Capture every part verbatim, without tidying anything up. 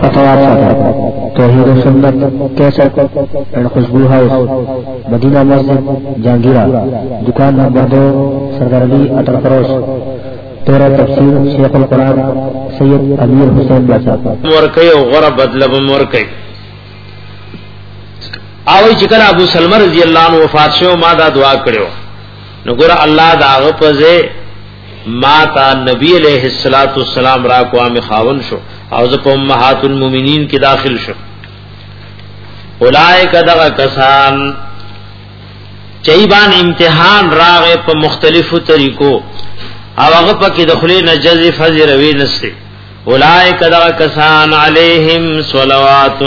فتوات ساتا توحید و سنت کیسٹ اینڈ خوشبو ہاؤس مدینہ مسجد جہانگیرہ دکان نمبر دو سردار علی اٹل فروش تیرہ تفسیر شیخ القرآن سید امیر حسین بلاسا مورکی و غرب بدلب مورکی آوی چکل ابو سلمہ رضی اللہ عنہ وفات شو ما دا دعا کریو نگور اللہ دا غپزے ما تا نبی علیہ الصلوۃ والسلام را کو ام خاون شو او ز په امهات المؤمنین کې داخل شو اولائک دغه کسان چایبان امتحان راغه په مختلفو طریقو او هغه پکې دخلي نجز فجر وی نسته اولائک دغه کسان علیہم صلوات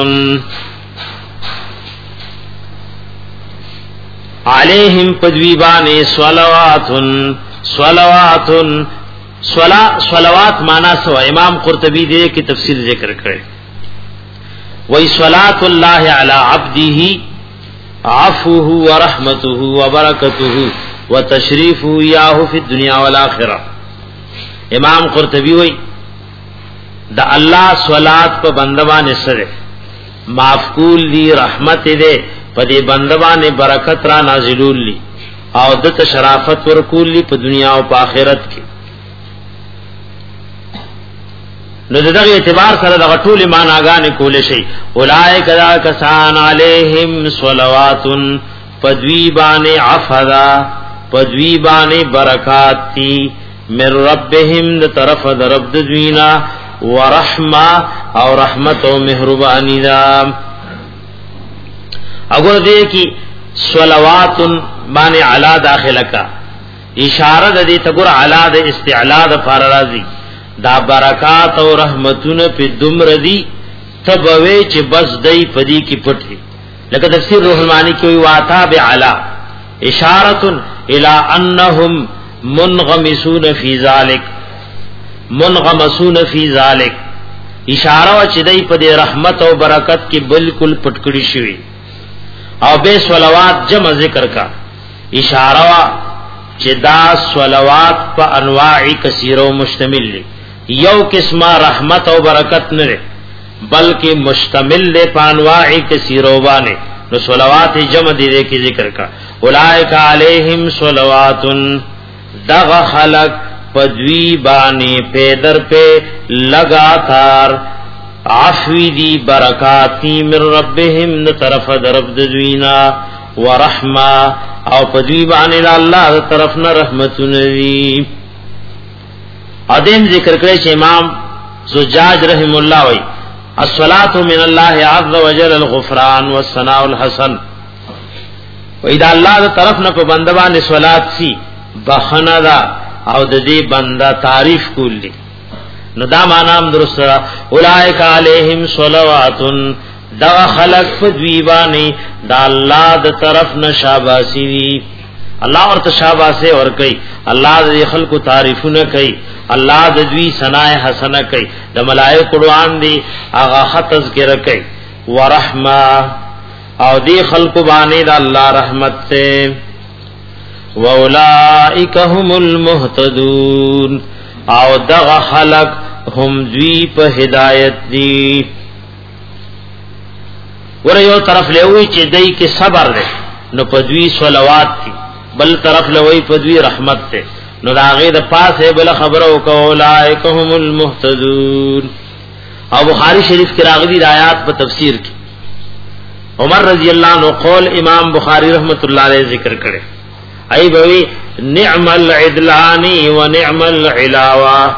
علیہم پدویبان صلوات صلوات صلا صلوات معنی سو امام قرطبی دے کی تفسیر ذکر کرے وی صلاۃ اللہ علی عبده عفوه ورحمته وبرکته وتشریفه یاه فی الدنیا والآخرہ امام قرطبی وی دا اللہ صلات په بندوان سره معفول لی رحمت دے پدی بندوان برکت را نازلول لی او دت شرافت ورکول لی په دنیا او په آخرت کې نو دغه اعتبار سره دغه ټول معناګانې کول شي اولائک ذا کسان علیہم صلوات پدویبان عفدا پدویبان برکات تی من ربهم د طرف د رب د دوینا ورحمه او رحمت او مهربانی دا اگر دې کی صلوات معنی علا داخله کا اشاره د دې تګور علا د استعلا د فار راضی دا برکات او رحمتونه په دمر دی تبوي چې بس دای پدی کی پټي لکه تفسیر روح المانی کې وی واتا بعلا اشاره الى انهم منغمسون فی ذلک منغمسون فی ذلک اشاره چې دای په دې رحمت او برکت کې بالکل پټکړی شوی او به صلوات جمع ذکر کا اشاره چې دا صلوات په انواع کثیره مشتمل دي یو قسمه رحمت او برکت نه بلکہ مشتمل دے پانواع کثیرو بانے نو صلوات جمع دے کی ذکر کا اولائک علیہم صلوات دغ خلق پدوی بانے پیدر پہ لگاتار عفوی دی برکاتی من ربهم طرف درب دوینا ورحمہ او پدوی بانے اللہ طرف نہ رحمت ندی ادم ذکر کرے چې امام زجاج رحم الله وی الصلاۃ من الله عز وجل الغفران والثناء الحسن و اذا الله طرف نه په بندوان صلات سی بخنه دا او د دې بندا تعریف کولی نو دا معنی درست را اولائک علیہم صلوات دا خلق په دیوانی دا الله د طرف نه شاباسی الله ورته شاباسه ور کوي الله د خلق تعریفونه کوي الله د دوی ثنا حسنه کوي د ملائکه قرآن دی هغه خط ذکر کوي ورحمه او دی خلق باندې د الله رحمت سے واولائک هم المهتدون او دغه خلق هم دوی په هدایت دی ور یو طرف لوي چې دای کې صبر دی نو په دوی صلوات دی بل طرف لوي په دوی رحمت دی نو داغه د پاسه بل خبرو کولائک هم المهتدون او بخاری شریف کې راغلي آیات په تفسیر کې عمر رضی اللہ عنہ قول امام بخاری رحمت اللہ علیہ ذکر کرے ای بوی نعم العدلان و نعم العلاوہ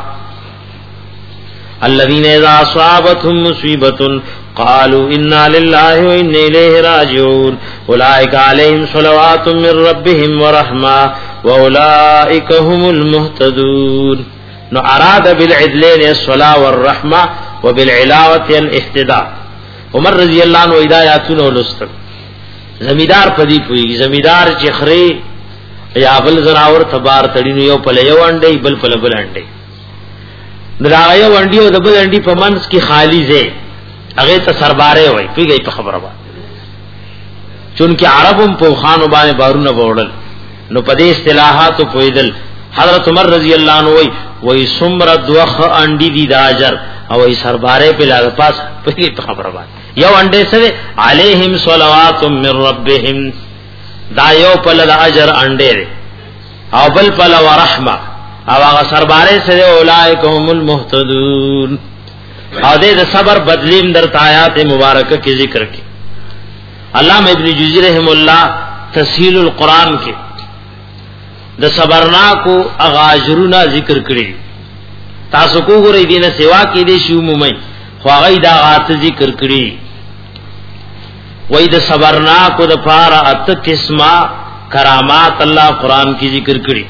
الذين اذا اصابتهم مصیبة قالوا انا لله و انا الیہ راجعون اولئک علیہم صلوات من ربهم ورحمہ واولئک هم المهتدون نو اراد بالعدلین الصلاة والرحمہ وبالعلاوة الاهتداء عمر رضی اللہ عنہ ہدایاتونه ولست زمیدار پدی پوی زمیدار چخری یا بل زراور تبار تړینو یو په یو انډي بل په بل انډي دراغه وندی او د بل انډي په منس کې خالی زه هغه ته سرباره وای پیږي په خبره با چونکه عربم په خان باندې بارونه وړل نو په دې اصطلاحات په ایدل حضرت عمر رضی اللہ عنہ وای وای سمر دوخ انډي دي د اجر او ای سرباره په لاغ پاس په خبره باندې یو انډه سره علیہم صلوات من ربهم دا یو په ل اجر انډه او بل په ل ورحمه او هغه سرباره سره اولئک هم المهتدون او دې صبر بدلیم در آیات مبارکه کې ذکر کې علامہ ابن جوزی رحم الله تسهیل القرآن کې د صبرنا کو اغاجرنا ذکر کړی تاسو کو غوړې دینه سیوا کې دي شو مومي خو هغه دا غات ذکر کړی وای د صبرنا کو د پار ات قسمه کرامات الله قرآن کې ذکر کړی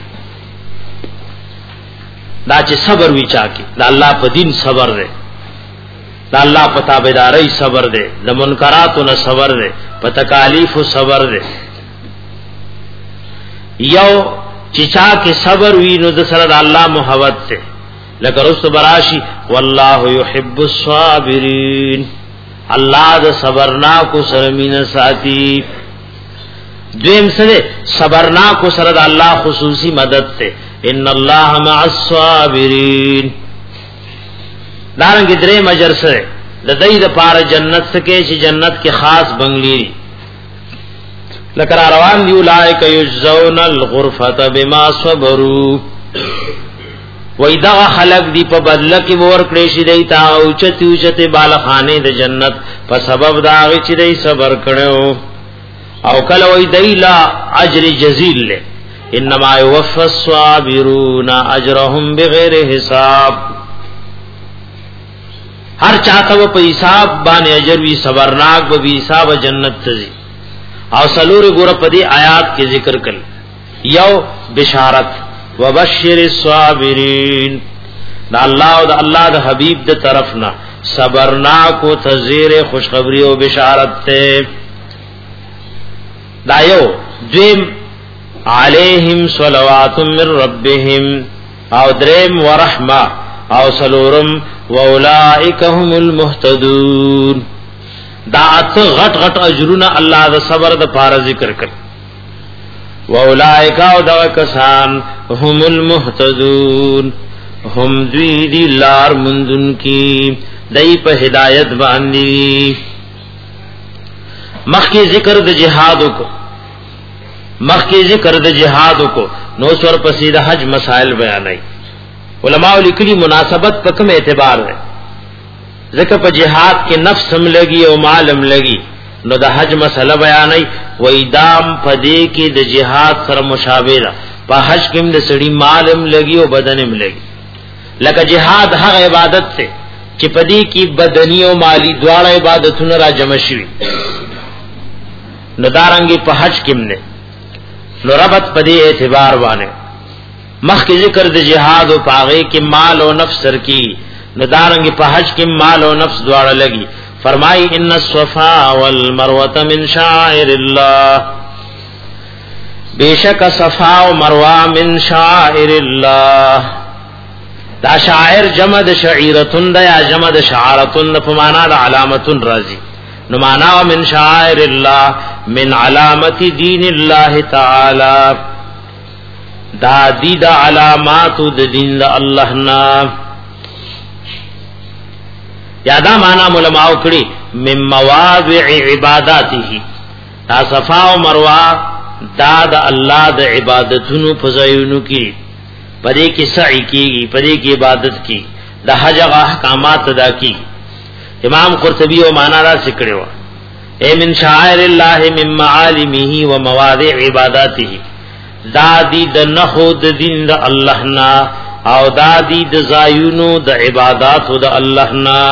دا چې صبر وچا کې دا الله په دین صبر دی دا الله په تابعداري صبر دی د منکراتو نه صبر دی په تکالیف صبر دی یو چچا کې صبر وی نو د سره د الله محبت ته لکه رسول براشي والله يحب الصابرين الله د صبرنا کو سره مين ساتي دویم سره صبرنا کو سره د الله خصوصي مدد ته ان الله مع الصابرين دارنګ درې مجر سره د دې د پار جنت سکه چې جنت کې خاص بنگلی لکه روان دی اولائک یجزون الغرفه بما صبروا وإذا خلق دی په بدله کې ور کړی شي دی تا او چتی او چته بالخانه د جنت په سبب دا چې دی صبر کړو او کله وای دی لا اجر جزیل له انما يوفى الصابرون اجرهم بغیر حساب ہر چاہتا وہ پہ حساب بانے اجر وی صبرناک و بی حساب جنت تزی او سلور گورا پدی آیات کے ذکر کل یو بشارت وبشر الصابرین دا اللہ و دا اللہ دا حبیب دا طرفنا صبرناک و تزیر خوشخبری و بشارت تے دا یو دویم علیہم صلوات من ربهم او دریم ورحمہ او سلورم واولائک هم المهتدون دا ات غټ غټ اجرنا الله دا صبر دا پار ذکر کړ واولائک او دا کسان هم المهتدون هم دوی دی لار مندن کی دای په ہدایت باندې مخکې ذکر د جهاد کو مخکې ذکر د جهاد کو نو سور پسې د حج مسائل بیانای علماء لیکلي مناسبت په کوم اعتبار ہے ذکر په جهاد کې نفس هم لګي او مال هم لګي نو د حج مسله بیانای و ادام پدې کې د جهاد سره مشابه ده په حج کې د سړي مال هم لګي او بدن هم لګي لکه جهاد هغه عبادت ته چې پدې کې بدني او مالی دواړه عبادتونه را جمع شي نو دارنګي په حج کې نه نو ربط پدې اعتبار باندې مخکې ذکر د جهاد او پاغه کې مال او نفس سر کی ندارنګ په حج کې مال او نفس دواړه لګي فرمای ان الصفا والمروه من شعائر الله بیشک صفا او مروه من شعائر الله دا شاعر جمع د شعیرتون دا یا جمع د شعارتون په معنا د علامتون راضی نو معنا من شعائر الله من علامت دین الله تعالی دا دی دا علامات د دین د الله نا یادا معنا علماء کړي من مواضع عباداته دا صفا او مروه دا د الله د عبادتونو په ځایونو کې پدې کې سعی کیږي پدې کې عبادت کی د حج احکامات ادا کی امام قرطبی او معنا را ذکروا اے من شعائر الله من معالمه و مواضع عباداته دادی د نحو د دین د الله نا او دادی د زایونو د عبادت د الله نا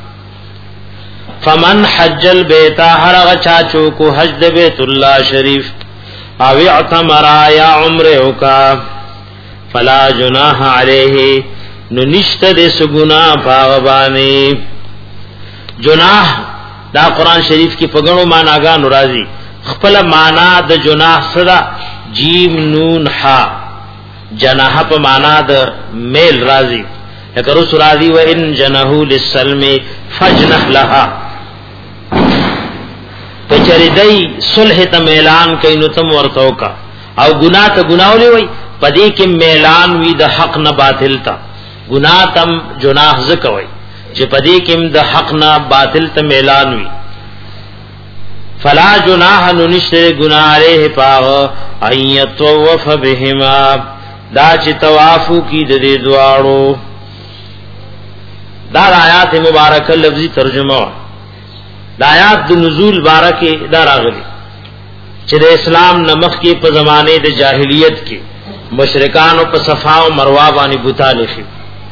فمن حج البيت هر غچا کو حج د بیت الله شریف او اعتمر یا عمره کا فلا جناح علیه نو نشته د سګنا پاوبانی جناح دا قران شریف کی پګړو معناګانو راځي خپل معنا د جناح صدا جیم نون حا جناح په معنا د میل راضی لکه رسول راضی و ان جنحو للسلم فجنح لها پچریدای صلح ته اعلان کینو تم ورتو کا او گناہ ته گناولي وای پدې کې اعلان وی د حق نه باطل تا گناہ تم جناح زکوي چې پدې کې د حق نه باطل ته اعلان وي فلا جناح نشته گناہ علیه پاغ ایتوف بهما دا چې طوافو کی د دې دواړو دا آیات مبارکه لفظي ترجمه دا آیات د نزول بارکه دا راغلي چې د اسلام نمخ کې په زمانه د جاهلیت کې مشرکانو په صفا او مروه باندې بوتاله شي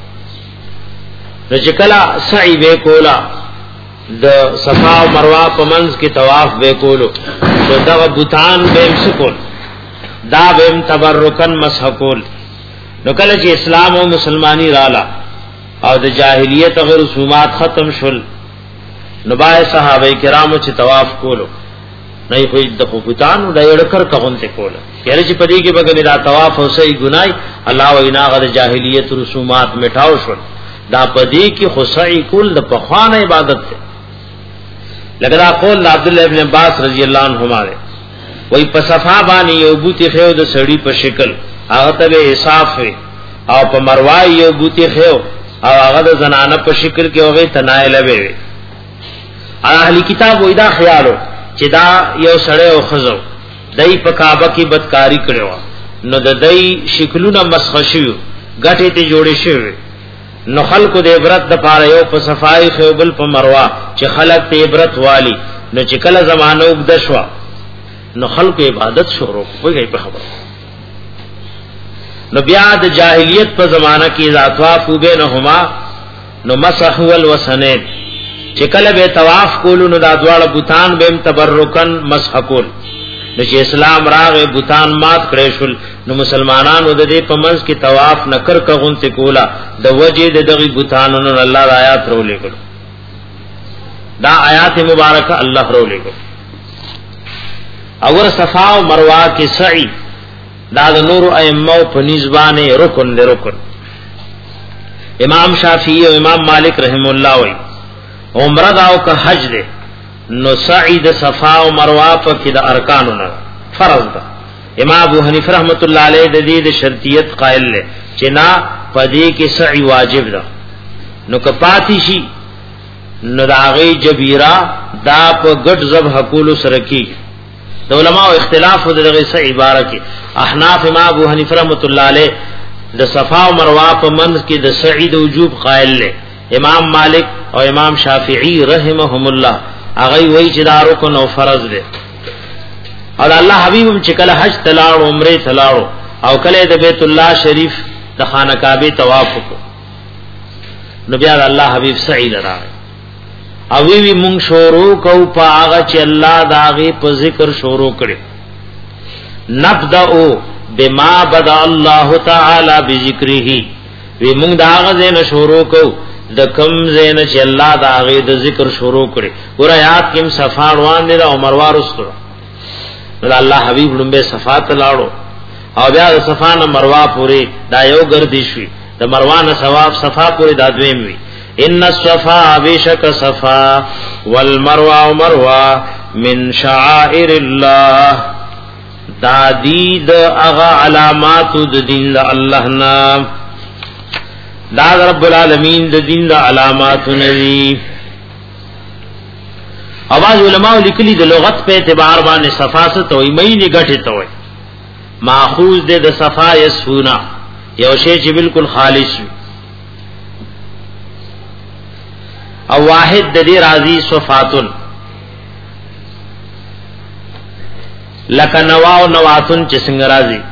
چې کله سعی وکولا د صفا او مروه په منځ کې طواف وکولو نو دا بوتان به مسکول دا به تبرکن مسح کول نو کله چې اسلام او مسلمانی رااله او د جاهلیت او رسومات ختم شول نو بای صحابه کرامو چې طواف کولو نه خو د بوتان د یړکر کغونته کوله یاره چې پدې کې بګنی دا طواف او صحیح ګناي الله وینا غ د جاهلیت رسومات میټاو شول دا پدې کې خصای کول د پخوانه عبادت ته لکه دا قول عبد الله ابن عباس رضی الله عنهما وای په صفا باندې یو بوتي خو د سړی په شکل هغه ته انصاف وي او په مروه یو بوتي خو او هغه د زنانه په شکل کې هغه تنایل وي اهلی کتاب وای دا خیالو چې دا یو سړی او خزو دای په کعبه کې بدکاری کړو نو د دای شکلونه مسخ شو غټه ته جوړې شوی نو خلق د عبرت د پاره یو په صفای خوبل په مروه چې خلق ته عبرت والی نو چې کله زمانه وګد شو نو خلق عبادت شروع وګي په خبر نو بیا د جاهلیت په زمانہ کې ذاتواف وبینهما نو مسح والوسنین چې کله به طواف کولو نو دا دواړه بوتان به تبرکن مسح کول نو چې اسلام راغې بوتان مات کړې شول نو مسلمانانو د دې په منځ کې طواف نکر کغونته کولا د وجه د دغه بوتانونو الله د آیات رولې کړو دا آیات مبارکه الله رولې کړو اور صفا او مروه کې سعی دا د نور ائمه په نسبانه رکن دی رکن امام شافعی او امام مالک رحم الله وی عمره دا او که حج دی نو سعی د صفا او مروه په کې د ارکانو نه فرض ده امام ابو حنیفه رحمت الله علیه د دې د شرطیت قائل له چې نا پدې کې سعی واجب ده نو که پاتې شي نو دا غي جبیره دا په ګډ ذبح کول سره کې د علماء اختلاف د دغه سه عبارت احناف امام ابو حنیفه رحمۃ اللہ علیہ د صفا او مروه په منځ کې د سعی د وجوب قائل له امام مالک او امام شافعی رحمهم الله هغه وایي چې دا رکن او فرض ده او الله حبیب چې کله حج تلاړ عمره تلاړ او کله د بیت الله شریف د خانه کعبه طواف وکړ نو بیا الله حبیب سعی لراغ او وی وی مونږ شروع کو په هغه چې الله داغه په ذکر شروع کړي نبدأ بما بدا الله تعالی بذکره وی مونږ داغه زین شروع کو د کم زین چې الله داغه د ذکر شروع کړي ور آیات کې صفا روان دي او مروه رستو نو الله حبیب لمبه صفات لاړو او بیا د صفا نه مروه پوری دا یو ګرځي شي د مروه نه ثواب صفا پوری دا دویم وی ان الصفا بشک صفا والمروه مروه من شعائر الله دا دید اغا علامات د دین د الله نام دا رب العالمین د دین د علامات ندی اواز علماء لیکلی د لغت په اعتبار باندې صفا څه توي مې نه غټه توي ماخوذ د د صفا یسفونا یو شی چې بالکل خالص وي او واحد د دې راضی صفاتن لک نوا او نواتن چې څنګه راضی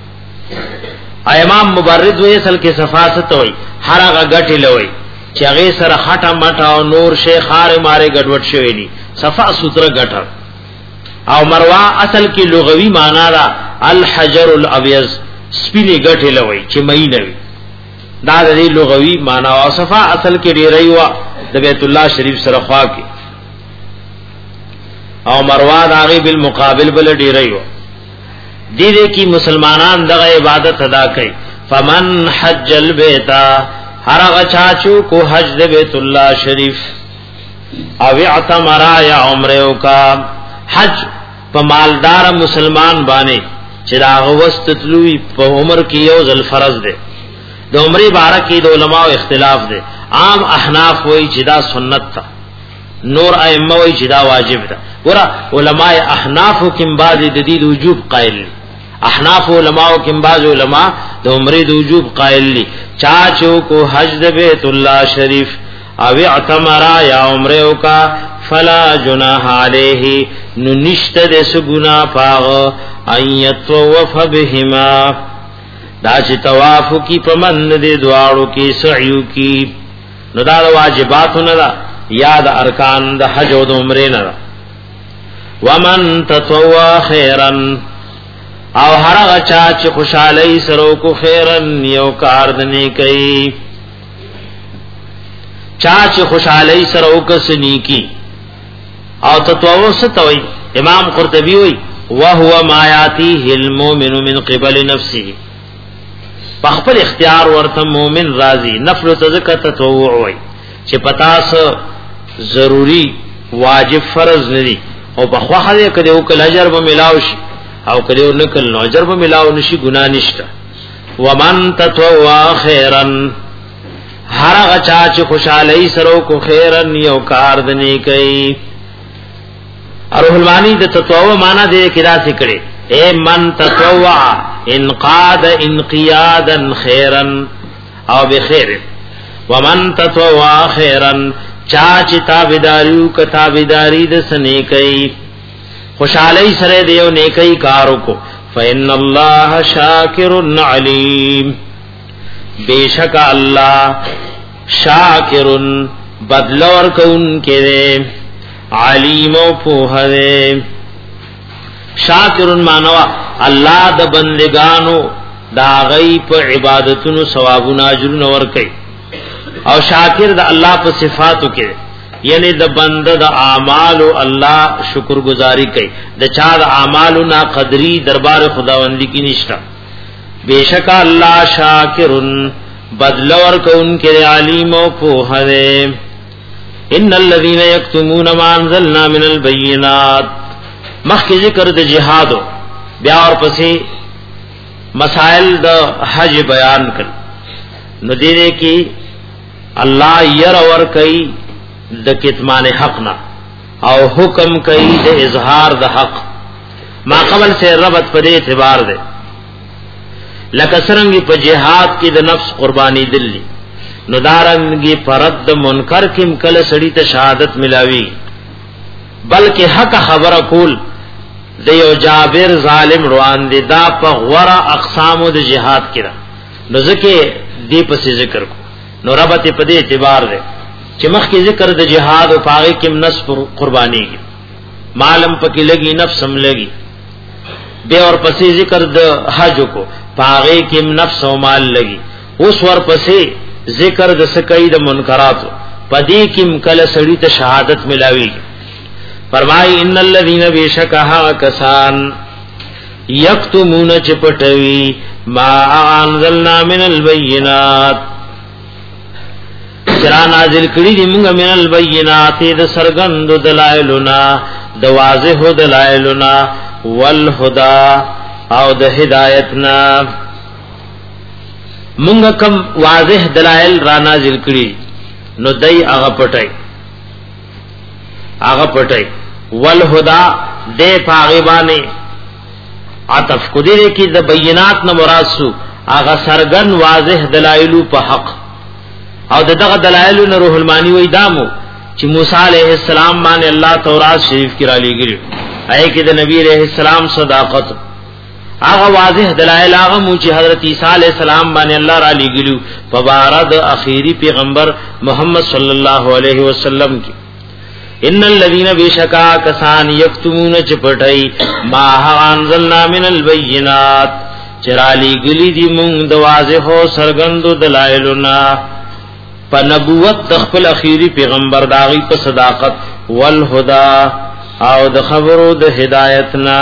امام مبرد وې اصل کې صفاست وي هر هغه غټي لوي چې هغه سره خټه مټه او نور شیخاره ماره ګډوډ شوی دي صفا ستر غټه او مروه اصل کې لغوي معنا را الحجر الابيض سپینه غټي لوي چې مې نوي دا د لغوي معنا او صفا اصل کې ډیرای و د بیت الله شریف سره خوا کې او مروه د هغه بالمقابل بل ډیرای و دې دې کې مسلمانان دغه عبادت ادا کوي فمن حج البيت هر هغه چاچو کو حج د بیت الله شریف او اعتمر یا عمره او کا حج په مالدار مسلمان باندې چې دا غوست تلوي په عمر کې یو ځل فرض ده د عمره باره کې د علماو اختلاف ده عام احناف وای چې دا سنت ده، نور ائمه وای چې دا واجب ده. ګور علماء احناف کوم بعض د دې وجوب قائل دي، احناف علماء کوم بعض علما د عمره د وجوب قائل دي. چاچو کو حج د بیت الله شریف او اعتمر یا عمره کا فلا جناح علیه نو نشته د سګنا پاغ ایتوف بهما دا چې طواف کی پمن دې دواړو کې سعیو کی نو دا واجبات نه دا یاد ارکان د حج او د عمره نه. ومن تطوع خیرا او هرغه چا چې خوشالۍ سره کو خیرن یو کار دنه کوي، چا چې خوشالۍ سره وکسنی کی او تطوع ستوي. امام قرطبي وي وهو ما یاتی المؤمن من قبل نفسه، بخپل اختیار ورته مؤمن راضي نفل تزکه تطوع وي چې پتاس ضروری واجب فرض ندي او بخواخه کده او کل اجر به ملاو شي او کله نکل نو اجر به ملاو نشي ګنا نشته. ومن تطوع خیرن هرغه چا چې خوشالۍ سره کو خیرن یو کار دنه کوي. اروح المانی د تطوع معنا دې کدا سکړي اے من تطوع انقاد انقیادا خیرن او بخیر. ومن تطوع خیرن چا چې تابعداریو ک تابعداری د سنې کوي خوشالۍ سره دیو نیکی کارو کو فإن الله شاکر علیم بیشک اللہ شاکر بدلور کون کے دے علیم و پوہ دے. شاکر مانوا اللہ د بندگانو دا غیب عبادتونو ثوابونو اجرونو ورکي او شاکر د الله په صفاتو کې یعنی د بنده د اعمال الله شکر گزاری کوي د چا د اعمالو نا قدری دربار خداوندی کی نشتا. بیشک الله شاکرن بدل ورکون کې علیم او په هره. ان الذين يكتمون ما انزلنا من البينات مخکې ذکر د جهاد بیا اور پسې مسائل د حج بیان کړ نو دې کې الله ير ور کوي د کتمان حق نا او حکم کوي د اظهار د حق. ما قبل سے ربط په دې اعتبار ده لکه څنګه په جهاد کې د نفس قرباني دلی نو دارنګي پرد منکر کم کله سړی ته شهادت ملاوي بلکې حق خبره کول د یو جابر ظالم روان دي دا په غورا اقسام د جهاد کړه نو ځکه دې په ذکر کو نو ربط په دې اعتبار ده چې مخکې ذکر د جهاد او پاغه کې نفس قرباني مالم پکې لګي نفس هم لګي به اور پسې ذکر د حج کو پاغه کې نفس او مال لګي اوس ور پسې ذکر د سکای د منکرات پدې کې کله سړی ته شهادت ملاوي. فرمای ان الذين بشکها کسان یکتمون چپټوي ما انزلنا من البينات چرا نازل کړي دي موږ من البينات د سرګند دلایلنا د واضح دلایلنا والهدى او د هدایتنا موږ کوم واضح دلایل را نازل کړي نو دای هغه پټای هغه پټای والهدى د پاغبانه عطف کو دي کې د بینات نه مراد سو هغه سرګن واضح دلایل په حق او دغه دلایل نه روح المانی وې دامو چې موسی علیہ السلام باندې الله تورات شریف کې را لېږي اې کې د نبی علیہ السلام صداقت هغه واضح دلایل هغه مو چې حضرت عیسی علیہ السلام باندې الله را لېږي په بارد اخیری پیغمبر محمد صلی الله علیه وسلم کې. ان الذين بشکا کسان یکتمون چپټای ما انزلنا من البینات چرالی گلی دی مونږ د واضح او سرګندو دلایلنا په نبوت د خپل اخیری پیغمبر داغي په صداقت والهدى او د خبرو د هدایتنا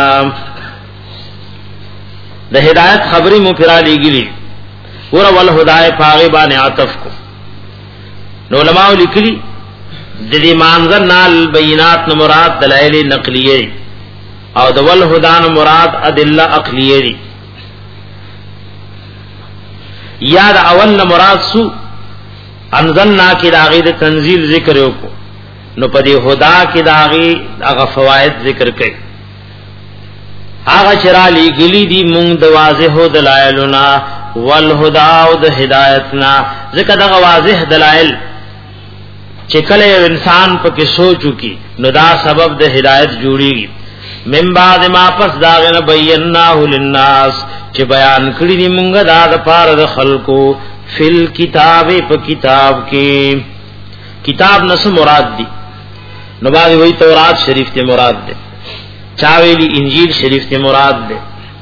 د هدایت خبري مو پرا لګلی ور والهدى پاغي باندې عطف کو نو علماء لیکلي د دې مانزل نال بینات نو مراد دلایل نقلیه او د والهدى نو مراد ادله عقلیه دي یا د اول نو مراد سو انزلنا کی داغی د تنزیل ذکر وکړو نو په دې هدا کې داغي هغه فواید ذکر کړي هغه چرالی ګلی دي مونږ د واضح دلایلنا والهدى او د هدایتنا ذکر د واضح دلایل چې کله انسان په کې سوچو کی نو دا سبب د هدایت جوړیږي من بعد ما پس داغه بیناه للناس چې بیان کړی دي مونږ دا د پاره د خلقو فل کتاب په کتاب کې کتاب نس مراد دی نو باندې وی تورات شریف ته مراد ده چاویلی انجیل شریف ته مراد ده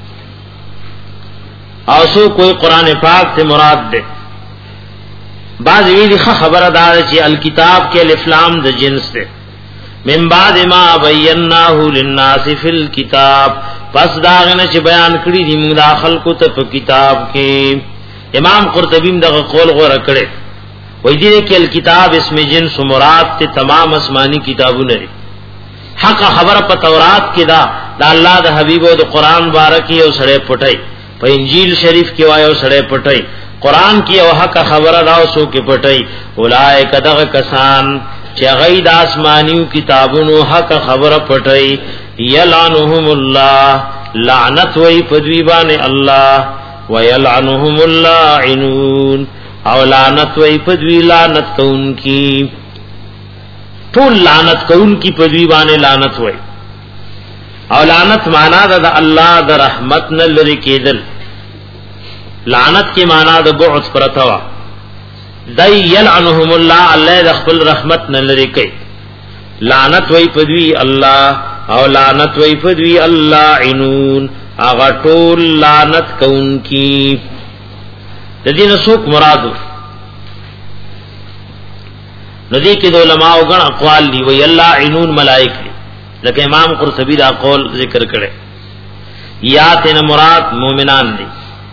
او سو کوئی قران پاک ته مراد ده بعض وی خبره دار چې الکتاب کې الف لام د جنس ده من بعد ما بیناه للناس فی الكتاب پس داغنه چې بیان کړی دی موږ داخل کو ته په کتاب کې امام قرطبی دغه قول غوړه کړي وای دې کې الکتاب اسم جنس مراد ته تمام آسمانی کتابونه لري حق خبر په تورات کې دا د الله د حبیب او د قران بارکی او سره پټای په انجیل شریف کې وایو سره پټای قران کې او حق خبر راو سو کې پټای اولائک دغه کسان چې غید آسمانیو کتابونو حق خبر پټای یلعنهم الله لعنت وای په دوی باندې الله ویلعنهم اللاعنون او لعنت وی پدوی لعنت کون کی ټول لعنت کون کی پدوی باندې لعنت وی او لعنت معنا د الله د رحمت نه لری کېدل لعنت کی معنا د بعد پرتوا دای یلعنهم الله الله د خپل رحمت نه لری کوي لعنت وی پدوی الله او لعنت وی پدوی اللاعنون اغا ټول لعنت کون کی د دې نسوک مرادو ندی کې د علماء غن اقوال دي وی الله عینون ملائک دي لکه امام قرطبی دا قول ذکر کړي یا تن مراد مومنان دي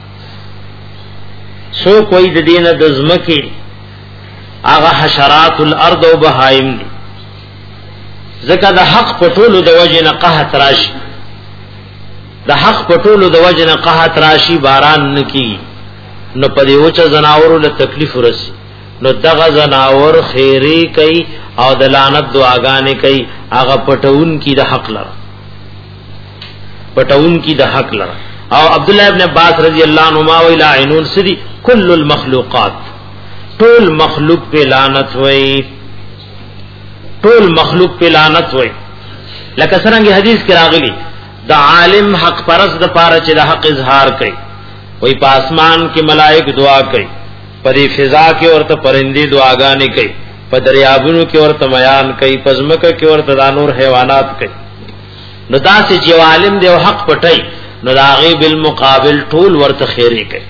سو کوئی د دینه د زمکه هغه حشرات الارض او بهائم دي زکه د حق پټولو د وجه نه قحط راشي د حق پټولو د وجه نه قحط راشي باران نکی نو په دې وچه زناورو له تکلیف ورسی نو دغه زناور خیری کوي او د لعنت دعاګانې کوي هغه پټون کی د حق لره پټون کی د حق لره او عبد الله ابن عباس رضی الله عنهما ویلا عینون سدی کل المخلوقات ټول مخلوق په لعنت وای ټول مخلوق په لعنت وای لکه څنګه حدیث کې راغلی د عالم حق پرست د پاره چې د حق اظهار کوي وای په اسمان کې ملائک دعا کوي په دې فضا کې ورته پرندې دعاګانې کوي په دریابونو کې ورته بیان کوي په ځمکه کې ورته د نور حیوانات کوي نو دا چې عالم دی او حق پټي نو دا غي بالمقابل ټول ورته خیره کوي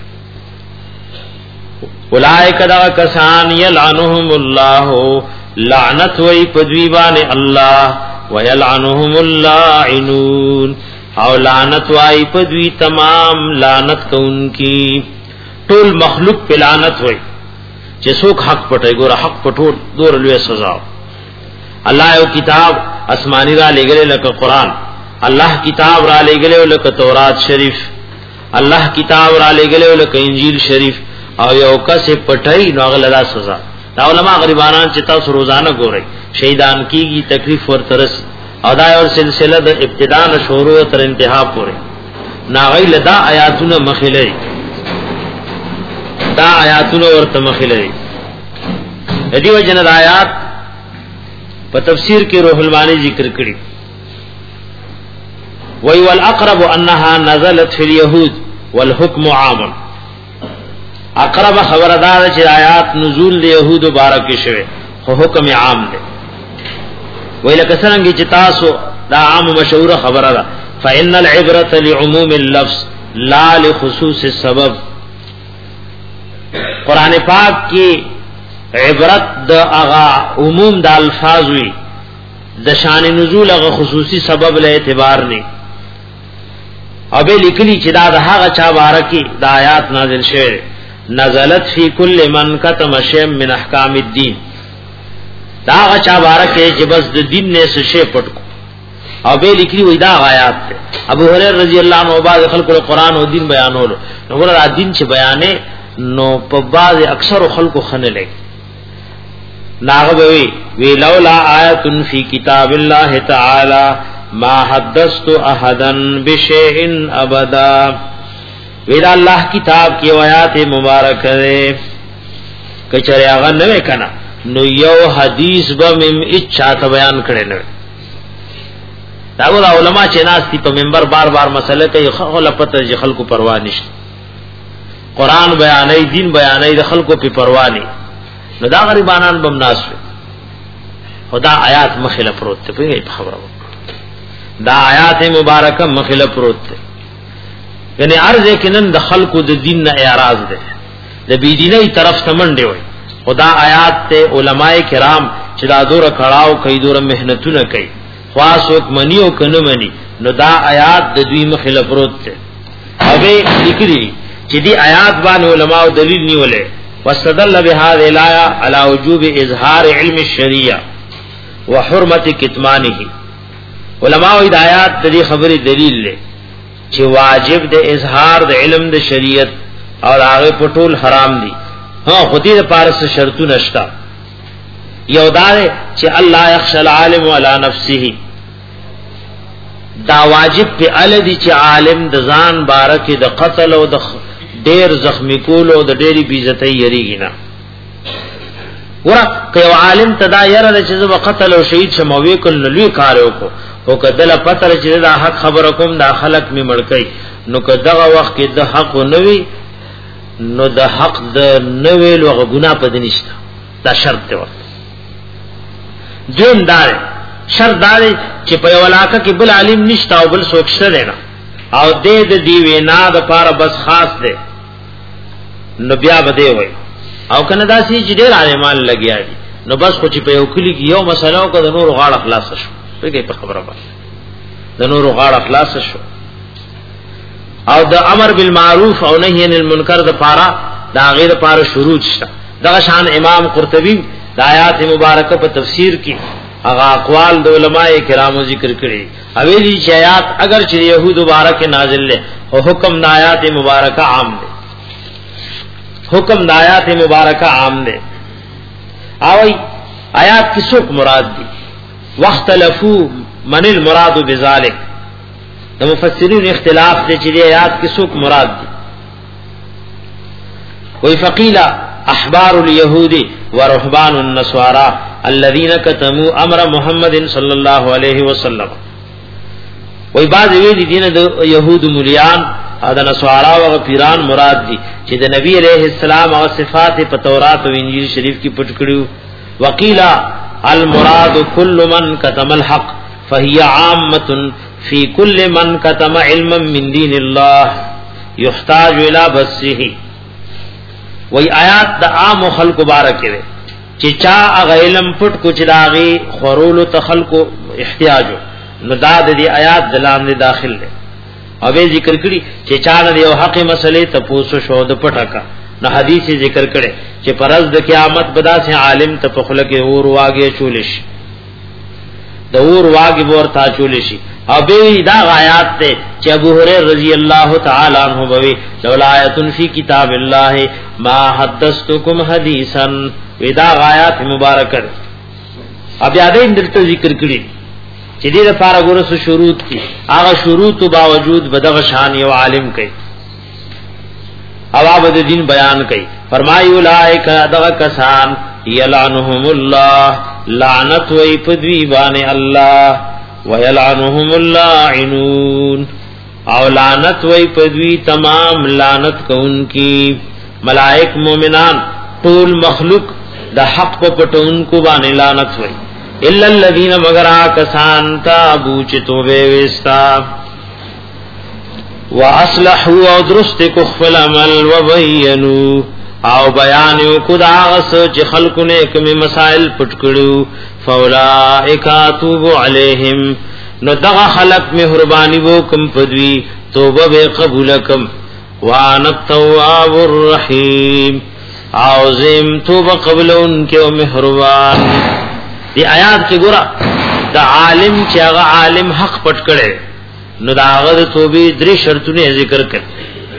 اولائک دا کسان یلعنهم الله لعنت وی پدوی باندې الله ویلعنهم اللاعنون او لعنت وای پدوی تمام لعنت کونکی ټول مخلوق په لعنت وای چې څوک حق پټي ګور حق پټور دور لوی سزا الله یو کتاب آسمانی را لګل لکه قران الله کتاب را لګل لکه تورات شریف الله کتاب را لګل لکه انجیل شریف او یو کس پټي نو غلدا سزا دا علماء غریبانان چې تاسو روزانه ګورئ شهیدان کیږي تکلیف ورترس او دا یو سلسله د ابتدا نه شروع تر انتها پورې ناغی لدا آیاتونه مخلي دا آیاتونه ورته مخلي دې وجنه د آیات په تفسیر کې روح المانی ذکر کړی وی والاقرب انها نزلت في اليهود والحكم عام اقرب خبردار چې آیات نزول د يهود مبارک شوه خو حکم عام دی وی لکه څنګه چې تاسو دا عام مشهور خبره ده فإن العبرة لعموم اللفظ لا لخصوص السبب قرآن پاک کی عبرت د اغا عموم د الفاظ وی د شان نزول اغا خصوصی سبب له اعتبار نه او به لیکلی چې دا د هغه چا بارکی د آیات نازل شوه نزلت فی کل من کتم شیء من احکام الدین دا هغه چا بارکه چې بس د دین نه څه شی پټ او به لیکلی وای دا آیات ته ابو هريره رضی الله عنه بعد خلق القرآن او دین بیانولو نو ګور دین چې بیانې نو په بعض اکثر خلکو خنه لګي ناغوی وی لولا آیت فی کتاب اللہ تعالی ما حدثت احدا بشیء ابدا وی دا اللہ کتاب کی آیات مبارک ہے کچری آغا نوے کنا نو یو حدیث بمم اچھا تا بیان کرے نوے داو دا علماء چه ناستی پا منبر بار بار مسئلہ کئی خلق پتر جی خلقو پروانشت قرآن بیانی دین بیانی دا خلقو پی پروانی نو دا غریبانان بم ناسوی خدا آیات مخیل پروت تے پوئی گئی پا خبر دا آیات مبارکہ مخیل پروت تے یعنی عرض ہے کہ نن دا خلقو دا دین نا اعراض دے دا بیدینی طرف سمن دے ہوئی خدا آیات تے علماء کرام چدا دور کڑاو کئی دور محنتو نہ کئی خواصوک منیو کنو منی نو دا آیات دا دوی مخیل پروت تے ابے لکری چی دی آیات بان علماء دلیل نیولے واستدل بهذه الآية على وجوب اظهار علم الشريعة وحرمت کتمانه علماء ہدایات دی خبر دلیل لے چی واجب دے اظہار دے علم دے شریعت اور آغے پٹول حرام دی ہاں خودی دے پارس شرطو نشتا یو دارے چی اللہ یخشى العالم علی نفسه دا واجب پہ علدی چی عالم دزان بارک دا قتل و دا دیر زخمی کولو د ډېری بیزتۍ یریږي نه ورا که عالم تدا یره د چې زو قتل او شهید شموي کول لوی کار وکړو او کدل پتر چې دا حق خبر کوم دا خلق می مړکای نو کداغه وخت کې د حق نووي نو د حق د نووي لوغه ګناه پد نشته دا شرط دی دین دار شرط دار چې په ولاکه کې بل عالم نشته او بل څوک شته نه او دې د دی وینا د پاره بس خاص دی نو بیا بده وای او کنه داسي چې ډېر عالمان لګیا دي نو بس خو چې په یو کلی کې یو مسله او د نور غاړه خلاص شو پیګه په خبره باندې د نور غاړه خلاص شو او د امر بالمعروف او نهی عن المنکر د پاره دا غیر پاره شروع شته دغه شان امام قرطبی د آیات مبارکه په تفسیر کې هغه اقوال د علماء کرامو ذکر کړي اویلی چې آیات اگر چې يهود مبارک نازل له او حکم د آیات مبارکه عام دي حکم د آیات مبارکه عام دي اوی آیات کی څوک مراد دي واختلفوا من المراد بذلك د مفسرین اختلاف دي چې آیات کی څوک مراد دي وی فقیلا احبار اليهود ورهبان النصارى الذين كتموا امر محمد صلى الله عليه وسلم وی بعض وی دین د يهود مليان دا نصارا او پیران مراد دي چې د نبی عليه السلام او صفات په تورات او انجیل شریف کې پټ کړیو وقیلا المراد كل من كتم الحق فهي عامه في كل من كتم علما من دين الله يحتاج الى بثه وی آیات د عام خلق مبارک وي چې چا علم پټ کو چراغي خورول تخلق احتیاج نو دا د دې آیات دلان دي داخل دي او به ذکر کړي چې چا نه یو حق مسلې ته پوسو شو د پټکا نو حدیث ذکر کړي چې پرز د قیامت بدا سے عالم ته خلق اور واګه چولش د اور واګه ورتا چولش او به دا آیات ته چې ابو هريره رضی الله تعالی عنہ بوي لولا آیت فی کتاب الله ما حدثتکم حدیثا ودا آیات مبارکه اب یادې دلته ذکر کړي چې دې لپاره ګورسو شروط دي هغه شروط باوجود بدغه شان یو عالم کوي اواب د دین بیان کوي فرمایي اولائک دغه کسان یلعنهم الله لعنت وی پدوی باندې الله ویلعنهم اللاعنون او لعنت وی پدوی تمام لعنت کوونکی ملائک مومنان ټول مخلوق د حق په پټون کو باندې لعنت وی الا الذين مگر کسان تابو چې توبه وستا واصلحوا او درست کو خپل عمل وبینوا او بیان کو دا غس چې خلقونه کوم مسائل پټ کړو فاولائک اتوب علیہم نو دغه خلق مهربانی وو کوم پدوی توبه به قبول کم وان التواب الرحیم عظیم توبه قبل انکه او مهربان دی آیات کې ګورا د عالم چې هغه عالم حق پټ کړي نو دا هغه توبه درې شرطونه ذکر کړي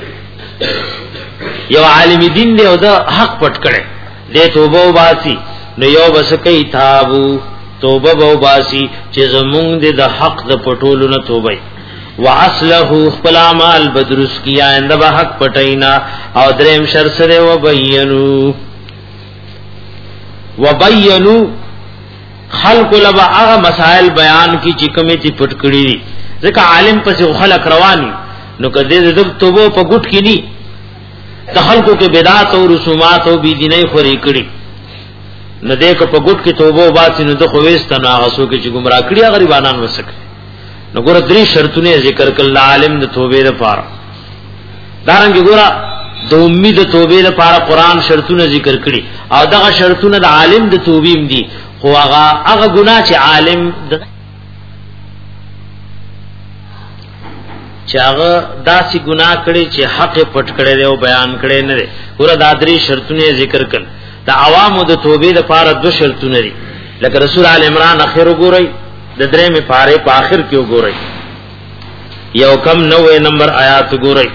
یو عالم دین دی او دا حق پټ کړي دې توبه واسي نو یو بس کوي تابو توبه بو باسی چې زمونږ د حق د پټولو نه توبه واصله خپل اعمال بدرس کیا انده به حق پټینا او دریم شر سره وبینو وبینو خلق لبا هغه مسائل بیان کی چې کومې تی پټ کړی دي ځکه عالم پسې خلق رواني نو کده د توبه په ګټ کې ني د خلقو کې بدعت او رسومات او بی دیني خوري کړی نه دې کو په ګټ کې توبه واسي نو د خويست نه غسو کې چې گمراه کړی غریبانان وسک نو ګور درې شرطونه ذکر کړل عالم د توبې لپاره دارنګ ګور د امید توبې لپاره قران شرطونه ذکر کړي او دغه شرطونه د عالم د توبې دي خو هغه هغه ګناه چې عالم چې هغه داسې ګناه کړي چې حق پټ کړي دی او بیان کړي نه دی ګور د درې شرطونه ذکر کړل د عوامو د توبې لپاره دو شرطونه دي لکه رسول ال عمران اخر وګورئ د درې می پاره په اخر کې وګورئ یو کم نوے نمبر آیات وګورئ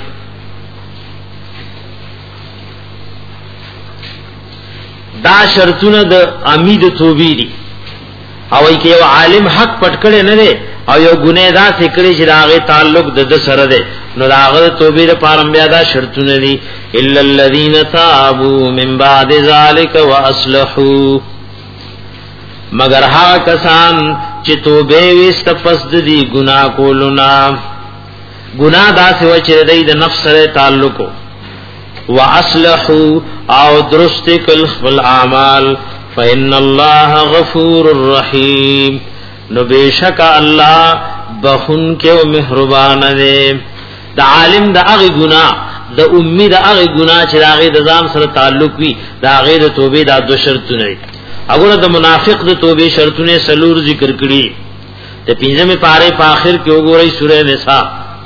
دا شرطونه د امید توبې دي او ای کې یو عالم حق پټ کړي نه دی او یو ګناه دا سکړي چې داغه تعلق د سره دی نو داغه توبې لپاره بیا دا شرطونه دي الا الذين تابوا من بعد ذلك واصلحوا مگر ها کسان چې توبه وست پس د دې ګناه کولونه ګناه دا څه و چې د نفس سره تعلق واصلحوا او درست کل خپل اعمال فإن الله غفور رحیم نو بیشک الله بخون کې او مهربان دی د عالم د هغه ګناه د امید هغه ګناه چې هغه د ځان سره تعلق وي د هغه د توبې د دو شرطونه دي هغه د منافق د توبې شرطونه سلور ذکر کړي ته پنځمه پاره په اخر کې وګورئ سورې نساء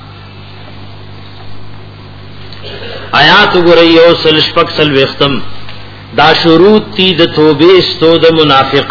آیات وګورئ یو سل شپږ سل وختم دا شروط تی د توبې ستو د منافق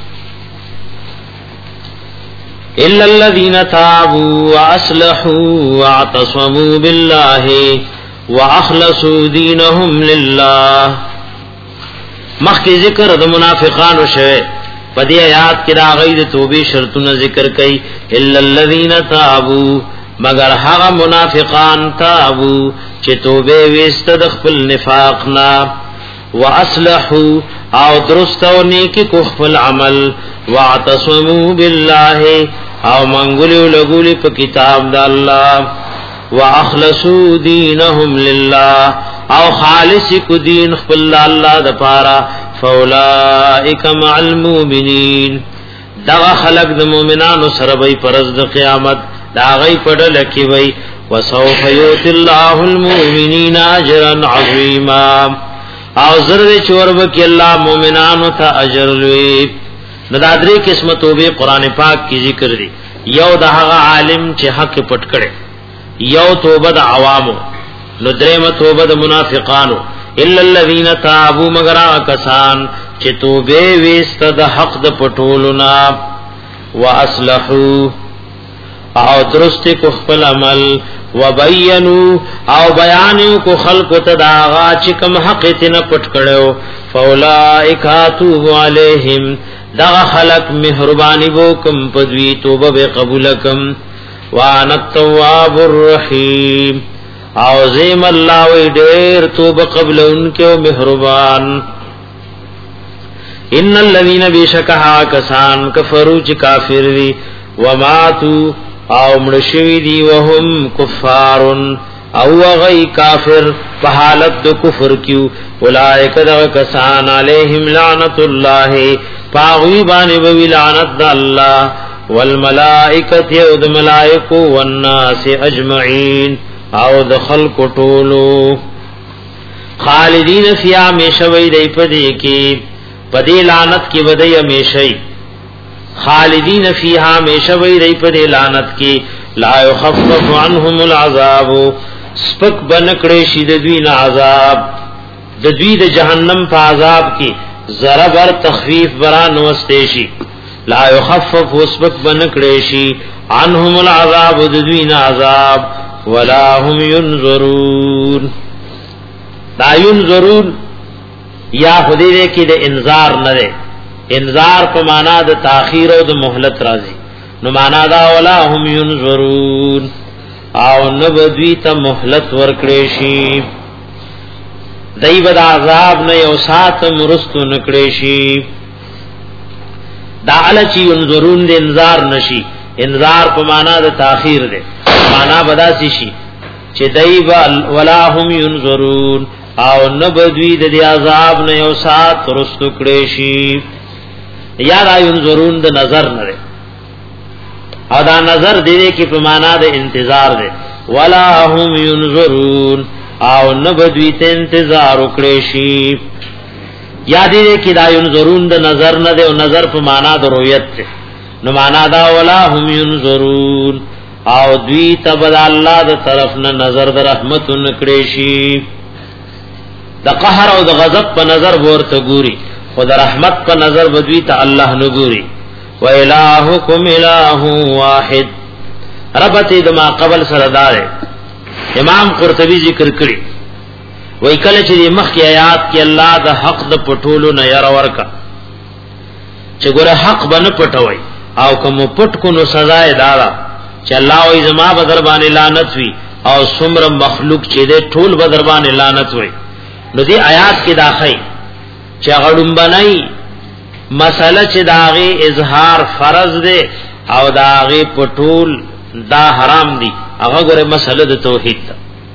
الا الذين تابوا واصلحوا واعتصموا بالله واخلصوا دينهم لله مخکې ذکر د منافقانو شوه په دې آیات کې دا غي د توبې شرطونه ذکر کړي الا الذين تابوا مگر هغه منافقان تابوا چې توبه وست د خپل نفاق نه واصلحوا او درست او نیکی کو خپل عمل واعتصموا بالله او منګولو لګولي په کتاب د الله واخلصوا دینهم لله او خالص کو دین خپل الله د پاره فاولائک مع المؤمنین دا خلق د مؤمنانو سره به پرز د قیامت دا غي پړل کی وای وسوف یؤتی الله المؤمنین اجرا عظیما او زر چورب کی الله مؤمنانو ته اجر لوی ندادری قسم توبه قران پاک کی ذکر دی یو د هغه عالم چې حق پټ کړي یو توبه د عوامو نو دریم توبه د منافقانو الا الذين تابوا مگر کسان چې توبه وست د حق د پټولنا واصلحوا او درست کو خپل عمل وبینوا او بیان کو خلق ته داغا چې کوم حق ته نه پټ کړو فاولائک اتوب علیہم دا خلق مهربانی وو کوم پدوی توبه به قبول کم وانا التواب الرحیم او زیم الله وی ډیر توبه قبل انکو مهربان ان الذين بشکها کسان کفروا چې کافر دي وماتوا او مړشوی دی وهم کفار او غی کافر په حالت د کفر کیو اولائک دغ کسان علیہم لعنت الله پاوی باندې وی لعنت د الله والملائکه او د ملائکه والناس اجمعین او د خلق ټولو خالدین فی همیشوی دی پدې کې پدې لعنت کې ودی همیشئ خالدین فیها همیشوی دی پدې لعنت کې لا یخفف عنهم العذاب سپک بنکړې شي د دوی نه عذاب د دوی د جهنم په عذاب کې ذره بر تخفیف بران وسته شي لا یخفف سپک بنکړې شي عنهم العذاب د دوی نه عذاب ولا هم ينظرون دا ينظرون یا خدای دې کې د انذار نه ده انذار په معنا د تاخير او د مهلت راځي نو معنا دا ولا هم ينظرون او نبدوی ته مهلت ورکړي شي دای بد عذاب نه یو سات مرستو نکړي شي دا الچی ينظرون د انذار نشي انذار په معنا د تاخير ده معنا بداسي شي چې دای ولا هم ينظرون او نبدوی د عذاب نه یو سات رستو کړي شي یا دا ينظرون د نظر نه او دا نظر دې کې په معنا د انتظار ده ولا هم ينظرون او نبدوی ته انتظار وکړي شي یا دې کې دا ينظرون د نظر نه ده او نظر په معنا د رؤیت ده نو معنا دا ولا هم ينظرون او دوی تبد الله د طرف نه نظر د رحمت نکړي شي د قهر او د غضب په نظر ورته ګوري او د رحمت په نظر بدوی ته الله نه ګوري و الہکم الہ واحد ربط دما قبل سردار امام قرطبی ذکر کړي وای کله چې مخ کی آیات کې الله د حق د پټولو نه ير ورکا چې ګوره حق باندې پټوي او کوم پټ کو نو سزا یې دالا چې الله وای زما بدر باندې لعنت وی او څومره مخلوق چې دې ټول بدر باندې لعنت وی نو دې آیات کې داخلي چې غړم بنای مسله چې داغه اظهار فرض دی او داغه پټول دا حرام دي هغه ګوره مسله د توحید ده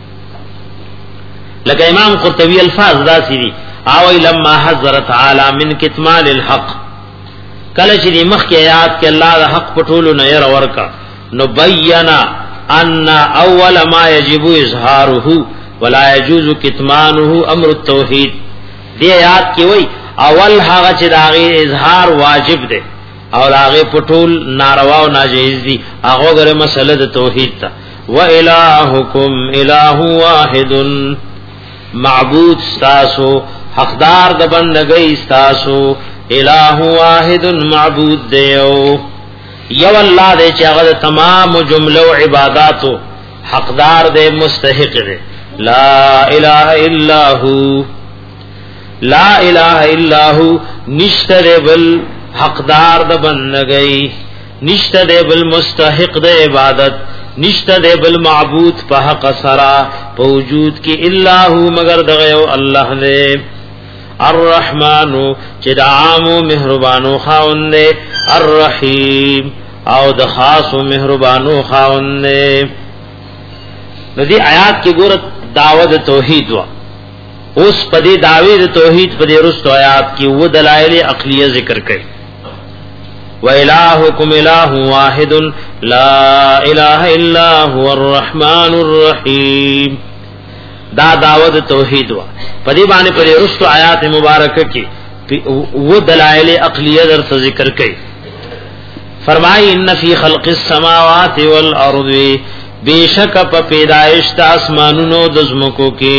لکه امام قرطبی الفاظ دا سری او لما حذر تعالی من کتمان الحق کله چې مخ کې آیات کې الله د حق پټول نه ير ورکا نو بینا ان اول ما يجب اظهاره ولا يجوز کتمانه امر التوحید دی آیات کې وای اول هغه چې داغه اظهار واجب دی او داغه پټول ناروا او ناجیز دي هغه غره مسله د توحید ته و الہکم الہ واحد معبود استاسو حقدار د بندګۍ استاسو الہ واحد معبود دیو یو الله دې چې هغه تمام جمله او عبادتو حقدار دې مستحق دی لا الہ الا هو لا الہ الا هو نشتر بل حقدار د بندګۍ نشتر بل مستحق د عبادت نشتر بل معبود په حق سرا په وجود کې الا هو مگر دغه یو الله دې الرحمن چې د عام مهربانو خاوند دې الرحیم او د خاص مهربانو خاوند دې ندی آیات کې ګور دعوت توحید وا اوس پدې داوی د توحید پدې رستو آیات کې و دلایل عقلیه ذکر کړي و الہکم الہ واحد لا الہ الا هو الرحمن الرحیم دا دعوت توحید وا پدې باندې پدې رستو آیات مبارکه کې و دلایل عقلیه در ذکر کړي فرمای ان فی خلق السماوات والارض بیشک په پیدائش د اسمانونو د زمکو کې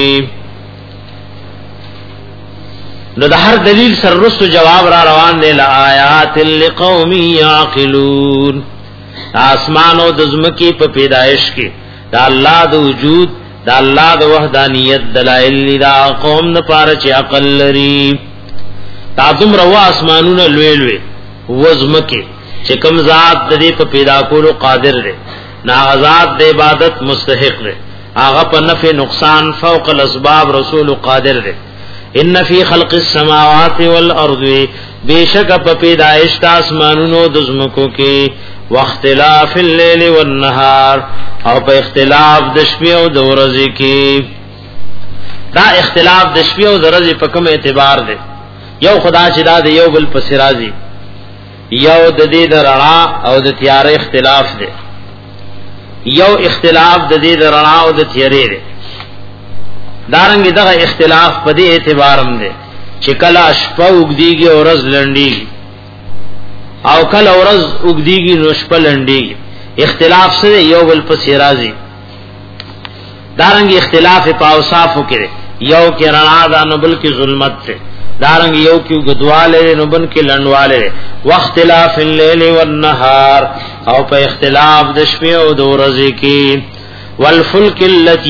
نو د هر دلیل سر رستو جواب را روان دی لآیات لقوم یعقلون اسمان او د زمکی په پیدائش کې دا الله د وجود دا الله د وحدانیت دلائل دا قوم نه پاره چې عقل لري تا تم روا اسمانونه لوی لوی وزمکه چې کوم ذات د دې په پیدا کولو قادر دی نا ذات د عبادت مستحق دی هغه په نفع نقصان فوق الاسباب رسول قادر دی ان فی خلق السماوات والارض بیشک په پیدائش د اسمانونو د زمکو کې واختلاف الليل والنهار او په اختلاف د شپې او د ورځې کې دا اختلاف د شپې او د ورځې په کوم اعتبار دی یو خدا چې دا د یو بل په سرازي یو د دې د رڼا او د تیارې اختلاف دی یو اختلاف د دې د رڼا او د تیارې دی دارنګ دغه اختلاف په دې اعتبار هم دی چې کله شپه وګديږي او ورځ لنډيږي او کله ورځ وګديږي نو شپه لنډيږي اختلاف سره یو بل په سرازي دارنګ اختلاف په اوصافو کې یو کې رڼا ده نو بل کې ظلمت ده دارنګ یو کې غدواله نو بل کې لنډواله واختلاف الليل والنهار او په اختلاف د شپې او د ورځې کې والفلك التي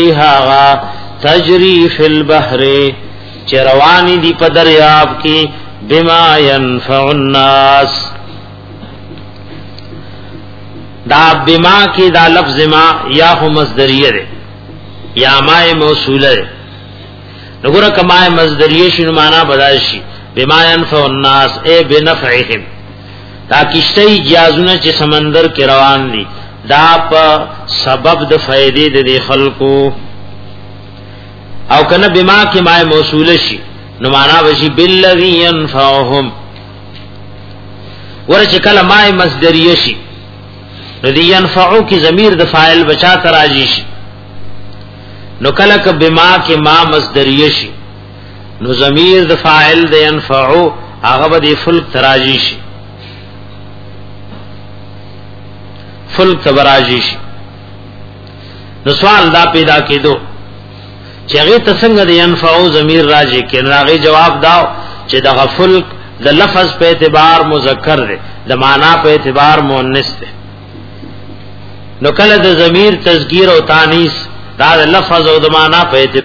يكشتيها تجري في البحر چروانی دی په دریاب کې بما ينفع الناس. دا بما کی دا لفظ ما یا خو مصدریه ده یا ما موصوله ده. نګوره کما مصدریه شنو معنا بدل شي بما ينفع الناس اے بنفعهم. دا کشته جازونه چې سمندر کې روان دي دا په سبب د فائدې د خلکو، او کنه بما کې ما موصوله شي نو معنا وشي بالذي ينفعهم. ورچ کله ما مصدریه شي نو دی ينفعو کی ضمیر د فاعل بچا تراجی شي، نو کله ک بما کی ما مصدریه شي نو ضمیر د فاعل د ينفعو هغه به فلک تراجی شي، فلک تبراجی شي. نو سوال دا پیدا کېدو چې هغه څنګه د ينفعو ضمیر راځي، کله هغه جواب داو چې د غفلک د لفظ په اعتبار مذکر دی، د معنا په اعتبار مؤنث دی. نو کله د ضمیر تذکیر او تانیث دا د لفظ او د معنا په